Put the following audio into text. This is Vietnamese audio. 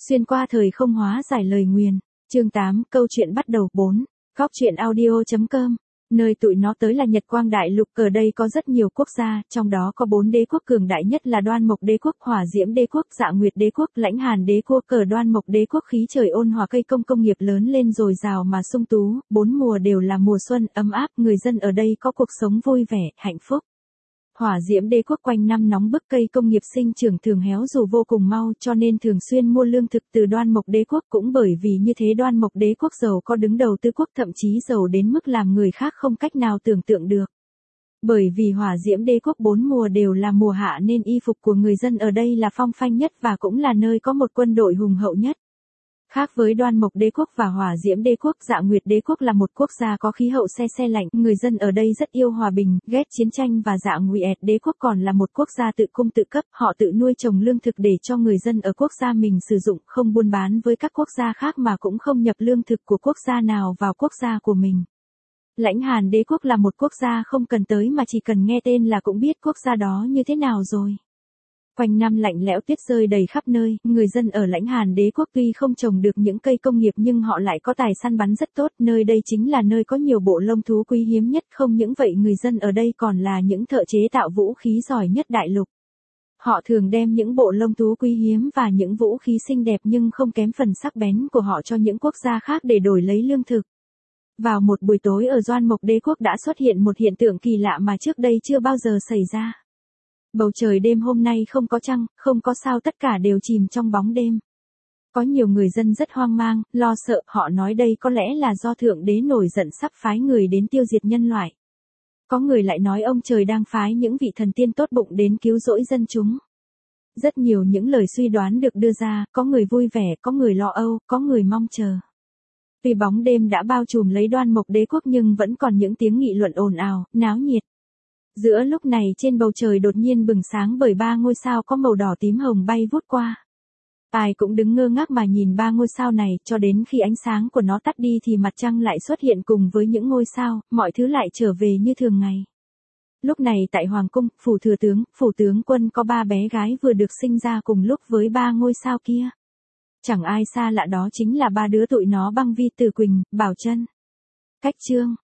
Xuyên qua thời không hóa giải lời nguyền. Chương 8, câu chuyện bắt đầu 4. Góc truyện audio.com. Nơi tụi nó tới là Nhật Quang Đại Lục, ở đây có rất nhiều quốc gia, trong đó có 4 đế quốc cường đại nhất là Đoan Mộc Đế quốc, Hỏa Diễm Đế quốc, Dạ Nguyệt Đế quốc, Lãnh Hàn Đế quốc. Ở Đoan Mộc Đế quốc khí trời ôn hòa, cây công nghiệp lớn lên dồi dào mà sung tú, 4 mùa đều là mùa xuân ấm áp, người dân ở đây có cuộc sống vui vẻ, hạnh phúc. Hỏa Diễm Đế quốc quanh năm nóng bức, cây công nghiệp sinh trưởng thường héo rũ vô cùng mau, cho nên thường xuyên mua lương thực từ Đoan Mộc Đế quốc. Cũng bởi vì như thế Đoan Mộc Đế quốc giàu có đứng đầu tứ quốc, thậm chí giàu đến mức làm người khác không cách nào tưởng tượng được. Bởi vì Hỏa Diễm Đế quốc 4 mùa đều là mùa hạ nên y phục của người dân ở đây là phong phanh nhất và cũng là nơi có một quân đội hùng hậu nhất. Khác với Đoan Mộc Đế quốc và Hỏa Diễm Đế quốc, Dạ Nguyệt Đế quốc là một quốc gia có khí hậu se lạnh, người dân ở đây rất yêu hòa bình, ghét chiến tranh. Và Dạ Nguyệt Đế quốc còn là một quốc gia tự cung tự cấp, họ tự nuôi trồng lương thực để cho người dân ở quốc gia mình sử dụng, không buôn bán với các quốc gia khác mà cũng không nhập lương thực của quốc gia nào vào quốc gia của mình. Lãnh Hàn Đế quốc là một quốc gia không cần tới mà chỉ cần nghe tên là cũng biết quốc gia đó như thế nào rồi. Quanh năm lạnh lẽo, tuyết rơi đầy khắp nơi, người dân ở Lãnh Hàn Đế quốc tuy không trồng được những cây công nghiệp nhưng họ lại có tài săn bắn rất tốt, nơi đây chính là nơi có nhiều bộ lông thú quý hiếm nhất. Không những vậy, người dân ở đây còn là những thợ chế tạo vũ khí giỏi nhất đại lục. Họ thường đem những bộ lông thú quý hiếm và những vũ khí xinh đẹp nhưng không kém phần sắc bén của họ cho những quốc gia khác để đổi lấy lương thực. Vào một buổi tối ở Đoan Mộc Đế quốc đã xuất hiện một hiện tượng kỳ lạ mà trước đây chưa bao giờ xảy ra. Bầu trời đêm hôm nay không có trăng, không có sao, tất cả đều chìm trong bóng đêm. Có nhiều người dân rất hoang mang, lo sợ, họ nói đây có lẽ là do Thượng Đế nổi giận sắp phái người đến tiêu diệt nhân loại. Có người lại nói ông trời đang phái những vị thần tiên tốt bụng đến cứu rỗi dân chúng. Rất nhiều những lời suy đoán được đưa ra, có người vui vẻ, có người lo âu, có người mong chờ. Tuy bóng đêm đã bao trùm lấy Đoan Mộc Đế quốc nhưng vẫn còn những tiếng nghị luận ồn ào, náo nhiệt. Giữa lúc này trên bầu trời đột nhiên bừng sáng bởi 3 ngôi sao có màu đỏ tím hồng bay vút qua. Ai cũng đứng ngơ ngác mà nhìn 3 ngôi sao này, cho đến khi ánh sáng của nó tắt đi thì mặt trăng lại xuất hiện cùng với những ngôi sao, mọi thứ lại trở về như thường ngày. Lúc này tại Hoàng cung, phủ thừa tướng, phủ tướng quân có 3 bé gái vừa được sinh ra cùng lúc với 3 ngôi sao kia. Chẳng ai xa lạ, đó chính là 3 đứa tụi nó: Băng Vi, Từ Quỳnh, Bảo Trân. Cách chương